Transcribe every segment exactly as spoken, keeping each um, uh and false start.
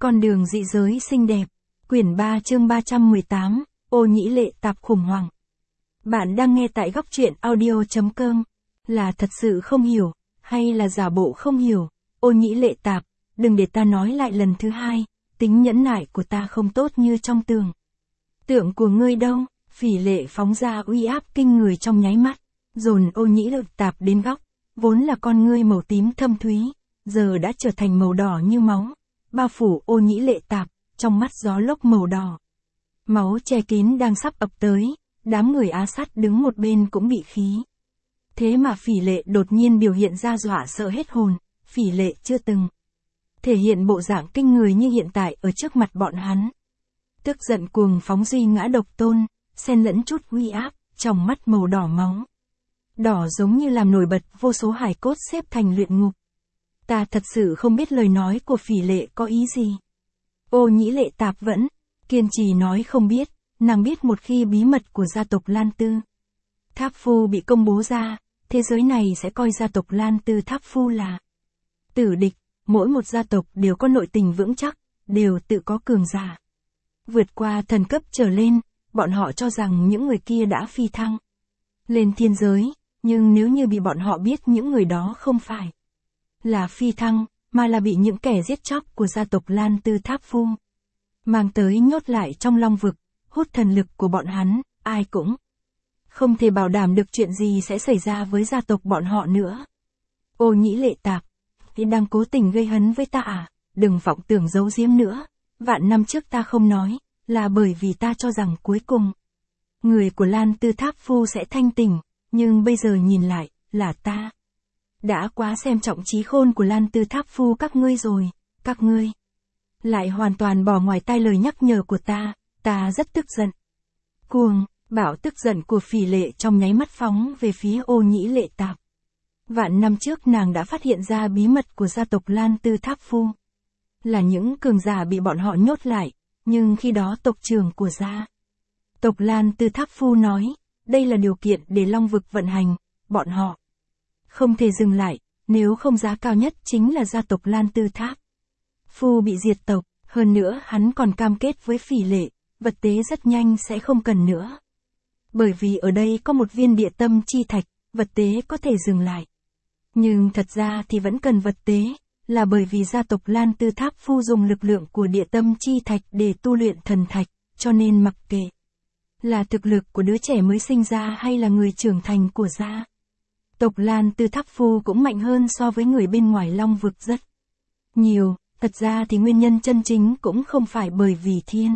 Con đường dị giới xinh đẹp. Quyển ba chương ba trăm mười tám, Ô Nhĩ Lệ Tạp khủng hoảng. Bạn đang nghe tại góc truyện audio.com. Là thật sự không hiểu, hay là giả bộ không hiểu, Ô Nhĩ Lệ Tạp, đừng để ta nói lại lần thứ hai, tính nhẫn nại của ta không tốt như trong tưởng. Tượng của ngươi đâu? Phỉ Lệ phóng ra uy áp kinh người trong nháy mắt, dồn Ô Nhĩ Lệ Tạp đến góc, vốn là con ngươi màu tím thâm thúy, giờ đã trở thành màu đỏ như máu, bao phủ Ô Nhĩ Lệ Tạp, trong mắt gió lốc màu đỏ. Máu che kín đang sắp ập tới, đám người Á Sắt đứng một bên cũng bị khí. Thế mà Phỉ Lệ đột nhiên biểu hiện ra dọa sợ hết hồn, Phỉ Lệ chưa từng thể hiện bộ dạng kinh người như hiện tại ở trước mặt bọn hắn. Tức giận cuồng phóng duy ngã độc tôn, xen lẫn chút uy áp, trong mắt màu đỏ máu. Đỏ giống như làm nổi bật vô số hài cốt xếp thành luyện ngục. Ta thật sự không biết lời nói của Phỉ Lệ có ý gì. Ô Nhĩ Lệ Tạp vẫn kiên trì nói không biết, nàng biết một khi bí mật của gia tộc Lan Tư Tháp Phu bị công bố ra, thế giới này sẽ coi gia tộc Lan Tư Tháp Phu là tử địch, mỗi một gia tộc đều có nội tình vững chắc, đều tự có cường giả. Vượt qua thần cấp trở lên, bọn họ cho rằng những người kia đã phi thăng lên thiên giới, nhưng nếu như bị bọn họ biết những người đó không phải là phi thăng, mà là bị những kẻ giết chóc của gia tộc Lan Tư Tháp Phu mang tới nhốt lại trong long vực, hút thần lực của bọn hắn, ai cũng không thể bảo đảm được chuyện gì sẽ xảy ra với gia tộc bọn họ nữa. Ô Nhĩ Lệ Tạp, thì đang cố tình gây hấn với ta à? Đừng vọng tưởng giấu giếm nữa. Vạn năm trước ta không nói, là bởi vì ta cho rằng cuối cùng người của Lan Tư Tháp Phu sẽ thanh tỉnh, nhưng bây giờ nhìn lại, là ta đã quá xem trọng trí khôn của Lan Tư Tháp Phu các ngươi rồi, các ngươi lại hoàn toàn bỏ ngoài tai lời nhắc nhở của ta, ta rất tức giận. Cuồng, bạo tức giận của Phỉ Lệ trong nháy mắt phóng về phía Ô Nhĩ Lệ Tạp. Vạn năm trước nàng đã phát hiện ra bí mật của gia tộc Lan Tư Tháp Phu. Là những cường giả bị bọn họ nhốt lại, nhưng khi đó tộc trưởng của gia tộc Lan Tư Tháp Phu nói, đây là điều kiện để long vực vận hành, bọn họ không thể dừng lại, nếu không giá cao nhất chính là gia tộc Lan Tư Tháp Phu bị diệt tộc, hơn nữa hắn còn cam kết với Phỉ Lệ, vật tế rất nhanh sẽ không cần nữa. Bởi vì ở đây có một viên địa tâm chi thạch, vật tế có thể dừng lại. Nhưng thật ra thì vẫn cần vật tế, là bởi vì gia tộc Lan Tư Tháp Phu dùng lực lượng của địa tâm chi thạch để tu luyện thần thạch, cho nên mặc kệ là thực lực của đứa trẻ mới sinh ra hay là người trưởng thành của gia tộc Lan Tư Tháp Phu cũng mạnh hơn so với người bên ngoài long vực rất nhiều. Thật ra thì nguyên nhân chân chính cũng không phải bởi vì thiên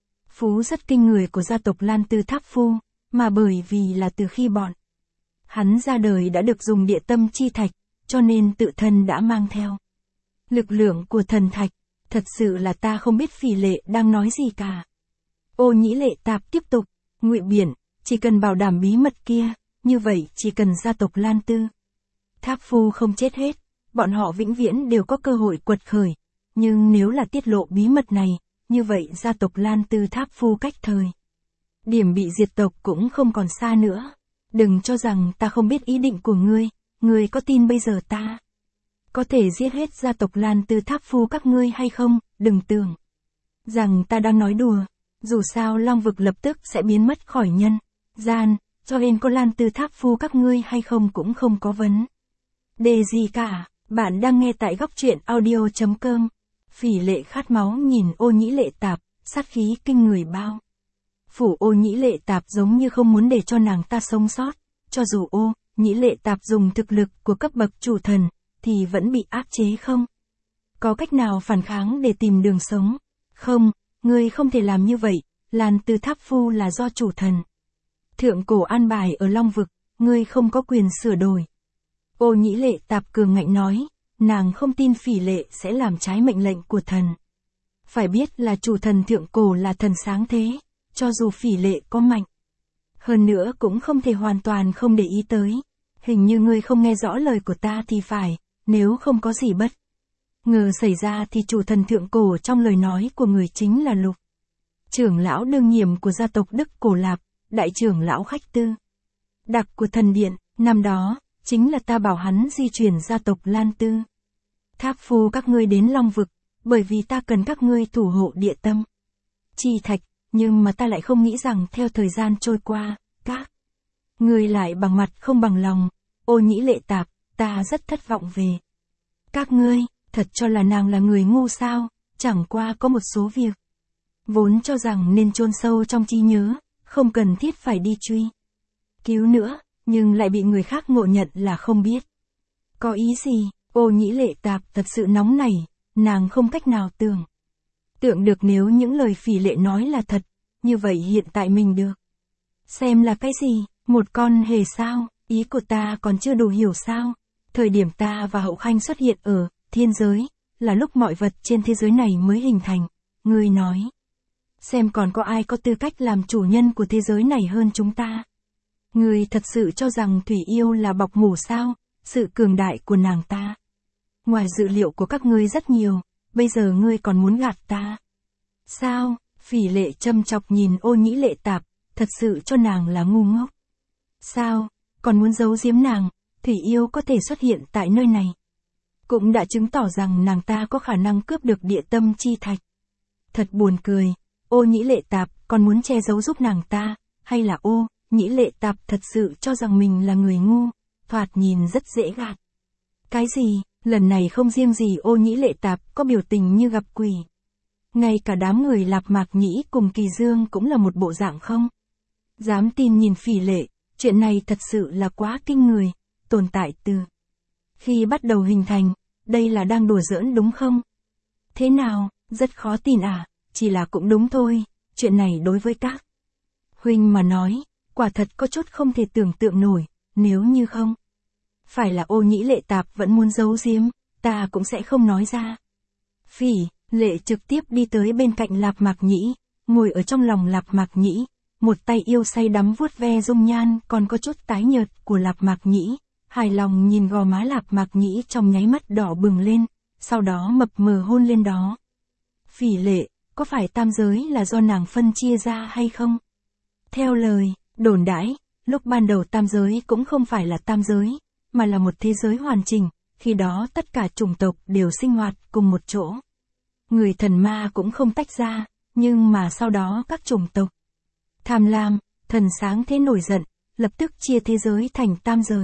phú rất kinh người của gia tộc Lan Tư Tháp Phu, mà bởi vì là từ khi bọn hắn ra đời đã được dùng địa tâm chi thạch, cho nên tự thân đã mang theo lực lượng của thần thạch. Thật sự là ta không biết Phỉ Lệ đang nói gì cả. Ô Nhĩ Lệ Tạp tiếp tục, ngụy biện, chỉ cần bảo đảm bí mật kia, như vậy chỉ cần gia tộc Lan Tư Tháp Phu không chết hết, bọn họ vĩnh viễn đều có cơ hội quật khởi. Nhưng nếu là tiết lộ bí mật này, như vậy gia tộc Lan Tư Tháp Phu cách thời điểm bị diệt tộc cũng không còn xa nữa. Đừng cho rằng ta không biết ý định của ngươi, ngươi có tin bây giờ ta có thể giết hết gia tộc Lan Tư Tháp Phu các ngươi hay không? Đừng tưởng rằng ta đang nói đùa, dù sao long vực lập tức sẽ biến mất khỏi nhân gian, cho nên có Lan Tư Tháp Phu các ngươi hay không cũng không có vấn đề gì cả. Bạn đang nghe tại góc truyện audio.com. Phỉ Lệ khát máu nhìn Ô Nhĩ Lệ Tạp, sát khí kinh người bao phủ Ô Nhĩ Lệ Tạp giống như không muốn để cho nàng ta sống sót. Cho dù Ô Nhĩ Lệ Tạp dùng thực lực của cấp bậc chủ thần, thì vẫn bị áp chế không có cách nào phản kháng để tìm đường sống. Không, ngươi không thể làm như vậy, Lan Tư Tháp Phu là do chủ thần thượng cổ an bài ở long vực, ngươi không có quyền sửa đổi. Ô Nhĩ Lệ Tạp cường ngạnh nói, nàng không tin Phỉ Lệ sẽ làm trái mệnh lệnh của thần. Phải biết là chủ thần thượng cổ là thần sáng thế, cho dù Phỉ Lệ có mạnh hơn nữa cũng không thể hoàn toàn không để ý tới. Hình như ngươi không nghe rõ lời của ta thì phải, nếu không có gì bất ngờ xảy ra thì chủ thần thượng cổ trong lời nói của người chính là Lục trưởng lão đương nhiệm của gia tộc Đức Cổ Lạp, đại trưởng lão khách tư đặc của thần điện. Năm đó chính là ta bảo hắn di chuyển gia tộc Lan Tư Tháp Phu các ngươi đến long vực, bởi vì ta cần các ngươi thủ hộ địa tâm chi thạch, nhưng mà ta lại không nghĩ rằng theo thời gian trôi qua, các ngươi lại bằng mặt không bằng lòng. Ô Nhĩ Lệ Tạp, ta rất thất vọng về các ngươi, thật cho là nàng là người ngu sao, chẳng qua có một số việc vốn cho rằng nên chôn sâu trong trí nhớ, không cần thiết phải đi truy cứu nữa, nhưng lại bị người khác ngộ nhận là không biết. Có ý gì? Ô Nhĩ Lệ Tạp thật sự nóng nảy, nàng không cách nào tưởng tượng được nếu những lời Phỉ Lệ nói là thật, như vậy hiện tại mình được xem là cái gì, một con hề sao, ý của ta còn chưa đủ hiểu sao? Thời điểm ta và Hậu Khanh xuất hiện ở thiên giới, là lúc mọi vật trên thế giới này mới hình thành, ngươi nói xem còn có ai có tư cách làm chủ nhân của thế giới này hơn chúng ta? Ngươi thật sự cho rằng Thủy Yêu là bọc ngủ sao? Sự cường đại của nàng ta ngoài dự liệu của các ngươi rất nhiều, bây giờ ngươi còn muốn gạt ta sao? Phỉ Lệ châm chọc nhìn Ô Nhĩ Lệ Tạp, thật sự cho nàng là ngu ngốc sao? Còn muốn giấu giếm nàng? Thủy Yêu có thể xuất hiện tại nơi này cũng đã chứng tỏ rằng nàng ta có khả năng cướp được địa tâm chi thạch. Thật buồn cười. Ô Nhĩ Lệ Tạp còn muốn che giấu giúp nàng ta, hay là Ô Nhĩ Lệ Tạp thật sự cho rằng mình là người ngu, thoạt nhìn rất dễ gạt. Cái gì? Lần này không riêng gì Ô Nhĩ Lệ Tạp có biểu tình như gặp quỷ, ngay cả đám người Lạp Mạc Nhĩ cùng Kỳ Dương cũng là một bộ dạng không dám tin nhìn Phỉ Lệ. Chuyện này thật sự là quá kinh người, tồn tại từ khi bắt đầu hình thành, đây là đang đùa giỡn đúng không? Thế nào, rất khó tin à? Chỉ là cũng đúng thôi, chuyện này đối với các huynh mà nói, quả thật có chút không thể tưởng tượng nổi, nếu như không phải là Ô Nhĩ Lệ Tạp vẫn muốn giấu giếm, ta cũng sẽ không nói ra. Phỉ Lệ trực tiếp đi tới bên cạnh Lạp Mạc Nhĩ, ngồi ở trong lòng Lạp Mạc Nhĩ, một tay yêu say đắm vuốt ve dung nhan còn có chút tái nhợt của Lạp Mạc Nhĩ, hài lòng nhìn gò má Lạp Mạc Nhĩ trong nháy mắt đỏ bừng lên, sau đó mập mờ hôn lên đó. Phỉ Lệ, có phải tam giới là do nàng phân chia ra hay không? Theo lời đồn đãi, lúc ban đầu tam giới cũng không phải là tam giới, mà là một thế giới hoàn chỉnh, khi đó tất cả chủng tộc đều sinh hoạt cùng một chỗ. Người thần ma cũng không tách ra, nhưng mà sau đó các chủng tộc tham lam, thần sáng thế nổi giận, lập tức chia thế giới thành tam giới.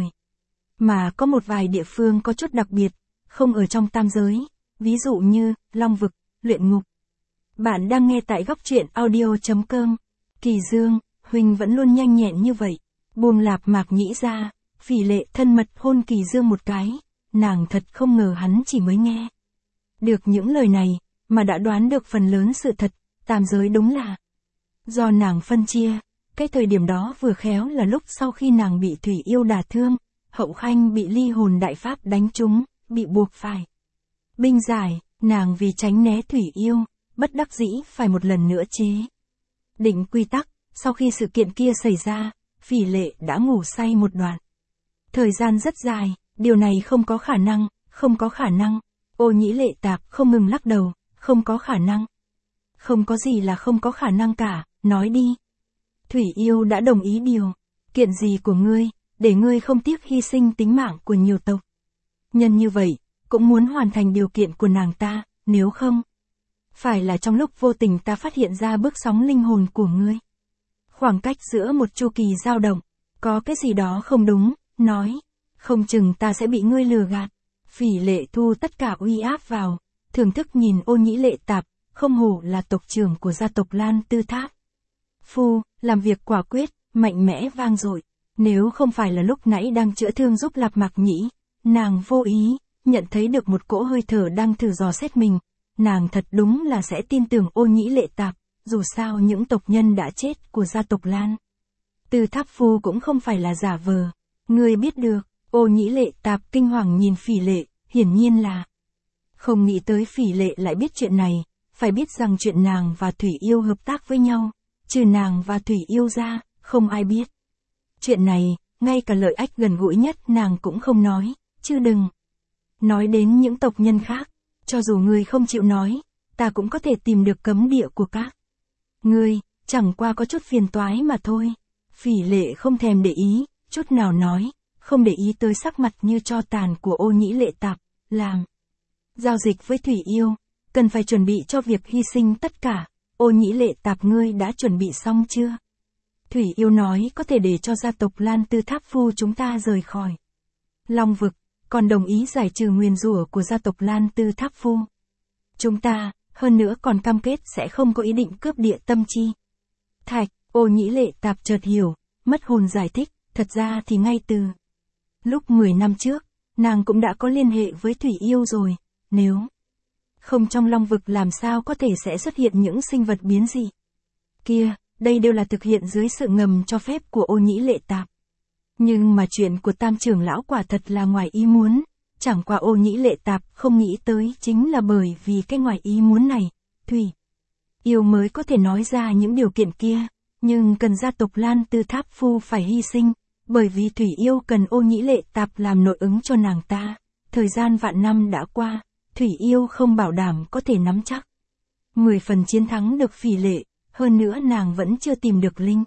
Mà có một vài địa phương có chút đặc biệt, không ở trong tam giới, ví dụ như Long Vực, Luyện Ngục. Bạn đang nghe tại góc truyện audio.com. Kỳ Dương, huynh vẫn luôn nhanh nhẹn như vậy. Buông Lạp Mạc Nhĩ ra, Phỉ Lệ thân mật hôn Kỳ Dương một cái, nàng thật không ngờ hắn chỉ mới nghe được những lời này, mà đã đoán được phần lớn sự thật, tam giới đúng là do nàng phân chia. Cái thời điểm đó vừa khéo là lúc sau khi nàng bị Thủy Yêu đả thương, Hậu Khanh bị ly hồn đại pháp đánh trúng, bị buộc phải binh giải, nàng vì tránh né Thủy Yêu, bất đắc dĩ phải một lần nữa chế định quy tắc. Sau khi sự kiện kia xảy ra, Phỉ Lệ đã ngủ say một đoạn thời gian rất dài, điều này không có khả năng, không có khả năng. Ô Nhĩ Lệ Tạp không ngừng lắc đầu, không có khả năng. Không có gì là không có khả năng cả, nói đi. Thủy Yêu đã đồng ý điều kiện gì của ngươi, để ngươi không tiếc hy sinh tính mạng của nhiều tộc nhân như vậy, cũng muốn hoàn thành điều kiện của nàng ta, nếu không phải là trong lúc vô tình ta phát hiện ra bước sóng linh hồn của ngươi. Khoảng cách giữa một chu kỳ dao động, có cái gì đó không đúng, nói, không chừng ta sẽ bị ngươi lừa gạt. Phỉ Lệ thu tất cả uy áp vào, thưởng thức nhìn Ô Nhĩ Lệ Tạp, không hổ là tộc trưởng của gia tộc Lan Tư Tháp. Phu, làm việc quả quyết, mạnh mẽ vang dội. Nếu không phải là lúc nãy đang chữa thương giúp Lạp Mạc Nhĩ, nàng vô ý nhận thấy được một cỗ hơi thở đang thử dò xét mình, nàng thật đúng là sẽ tin tưởng Ô Nhĩ Lệ Tạp, dù sao những tộc nhân đã chết của gia tộc Lan Tư Tháp Phu cũng không phải là giả vờ. Ngươi biết được. Ô Nhĩ Lệ Tạp kinh hoàng nhìn Phỉ Lệ, hiển nhiên là không nghĩ tới Phỉ Lệ lại biết chuyện này, phải biết rằng chuyện nàng và Thủy Yêu hợp tác với nhau, trừ nàng và Thủy Yêu ra, không ai biết. Chuyện này, ngay cả lợi ích gần gũi nhất nàng cũng không nói, chứ đừng nói đến những tộc nhân khác. Cho dù ngươi không chịu nói, ta cũng có thể tìm được cấm địa của các ngươi, chẳng qua có chút phiền toái mà thôi. Phỉ Lệ không thèm để ý, chút nào nói, không để ý tới sắc mặt như tro tàn của Ô Nhĩ Lệ Tạp, làm giao dịch với Thủy Yêu, cần phải chuẩn bị cho việc hy sinh tất cả. Ô Nhĩ Lệ Tạp, ngươi đã chuẩn bị xong chưa? Thủy Yêu nói có thể để cho gia tộc Lan Tư Tháp Phu chúng ta rời khỏi Long Vực, còn đồng ý giải trừ nguyền rủa của gia tộc Lan Tư Tháp Phu. Chúng ta, hơn nữa còn cam kết sẽ không có ý định cướp địa tâm chi thạch. Ô Nhĩ Lệ Tạp chợt hiểu, mất hồn giải thích, thật ra thì ngay từ lúc mười năm trước, nàng cũng đã có liên hệ với Thủy Yêu rồi, nếu không trong Long Vực làm sao có thể sẽ xuất hiện những sinh vật biến dị kia, đây đều là thực hiện dưới sự ngầm cho phép của Ô Nhĩ Lệ Tạp. Nhưng mà chuyện của Tam trưởng lão quả thật là ngoài ý muốn, chẳng qua Ô Nhĩ Lệ Tạp không nghĩ tới chính là bởi vì cái ngoài ý muốn này, Thủy Yêu mới có thể nói ra những điều kiện kia, nhưng cần gia tộc Lan Tư Tháp Phu phải hy sinh, bởi vì Thủy Yêu cần Ô Nhĩ Lệ Tạp làm nội ứng cho nàng ta. Thời gian vạn năm đã qua, Thủy Yêu không bảo đảm có thể nắm chắc mười phần chiến thắng được Phỉ Lệ, hơn nữa nàng vẫn chưa tìm được linh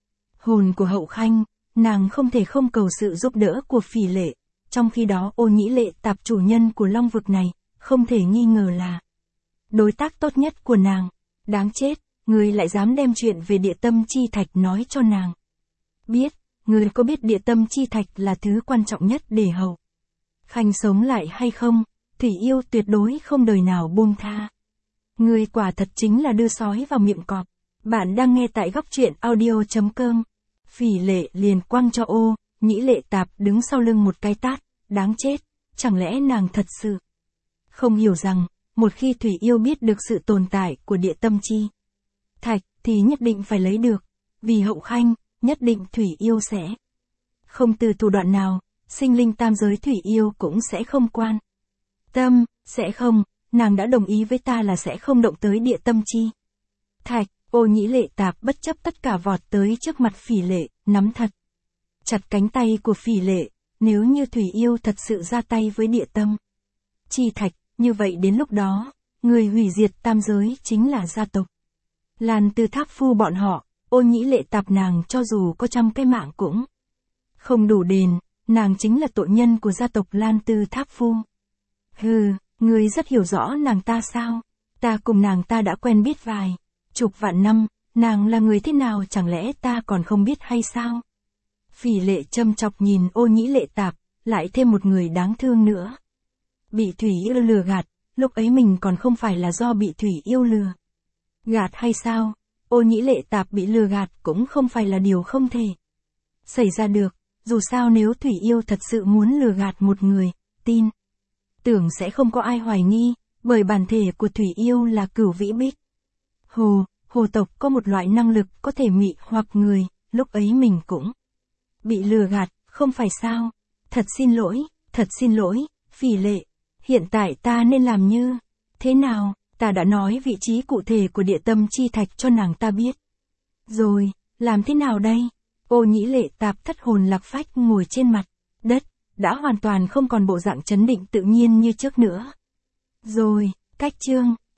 hồn của Hậu Khanh, nàng không thể không cầu sự giúp đỡ của Phỉ Lệ. Trong khi đó Ô Nhĩ Lệ Tạp, chủ nhân của Long Vực này, không thể nghi ngờ là đối tác tốt nhất của nàng. Đáng chết, ngươi lại dám đem chuyện về địa tâm chi thạch nói cho nàng biết. Ngươi có biết địa tâm chi thạch là thứ quan trọng nhất để Hậu Khanh sống lại hay không? Thủy Yêu tuyệt đối không đời nào buông tha. Ngươi quả thật chính là đưa sói vào miệng cọp. Bạn đang nghe tại góc truyện audio.com. Phỉ Lệ liền quăng cho Ô Nhĩ Lệ Tạp đứng sau lưng một cái tát. Đáng chết, chẳng lẽ nàng thật sự không hiểu rằng, một khi Thủy Yêu biết được sự tồn tại của địa tâm chi thạch, thì nhất định phải lấy được. Vì Hậu Khanh, nhất định Thủy Yêu sẽ không từ thủ đoạn nào, sinh linh tam giới Thủy Yêu cũng sẽ không quan tâm, sẽ không, nàng đã đồng ý với ta là sẽ không động tới địa tâm chi thạch. Ô Nhĩ Lệ Tạp bất chấp tất cả vọt tới trước mặt Phỉ Lệ, nắm thật chặt cánh tay của Phỉ Lệ. Nếu như Thủy Yêu thật sự ra tay với địa tâm chi thạch, như vậy đến lúc đó, người hủy diệt tam giới chính là gia tộc Lan Tư Tháp Phu bọn họ. Ô Nhĩ Lệ Tạp, nàng cho dù có trăm cái mạng cũng không đủ đền, nàng chính là tội nhân của gia tộc Lan Tư Tháp Phu. Hừ, ngươi rất hiểu rõ nàng ta sao? Ta cùng nàng ta đã quen biết vài chục vạn năm, nàng là người thế nào chẳng lẽ ta còn không biết hay sao? Phỉ Lệ châm chọc nhìn Ô Nhĩ Lệ Tạp, lại thêm một người đáng thương nữa. Bị Thủy Yêu lừa gạt, lúc ấy mình còn không phải là do bị Thủy Yêu lừa gạt hay sao? Ô Nhĩ Lệ Tạp bị lừa gạt cũng không phải là điều không thể xảy ra được, dù sao nếu Thủy Yêu thật sự muốn lừa gạt một người, tin tưởng sẽ không có ai hoài nghi, bởi bản thể của Thủy Yêu là Cửu Vĩ Bích Hồ, hồ tộc có một loại năng lực có thể mị hoặc người, lúc ấy mình cũng bị lừa gạt, không phải sao? Thật xin lỗi, thật xin lỗi, Phỉ Lệ, hiện tại ta nên làm như thế nào? Ta đã nói vị trí cụ thể của địa tâm chi thạch cho nàng ta biết rồi, làm thế nào đây? Ô Nhĩ Lệ Tạp thất hồn lạc phách ngồi trên mặt đất, đã hoàn toàn không còn bộ dạng trấn định tự nhiên như trước nữa. Rồi, cách chương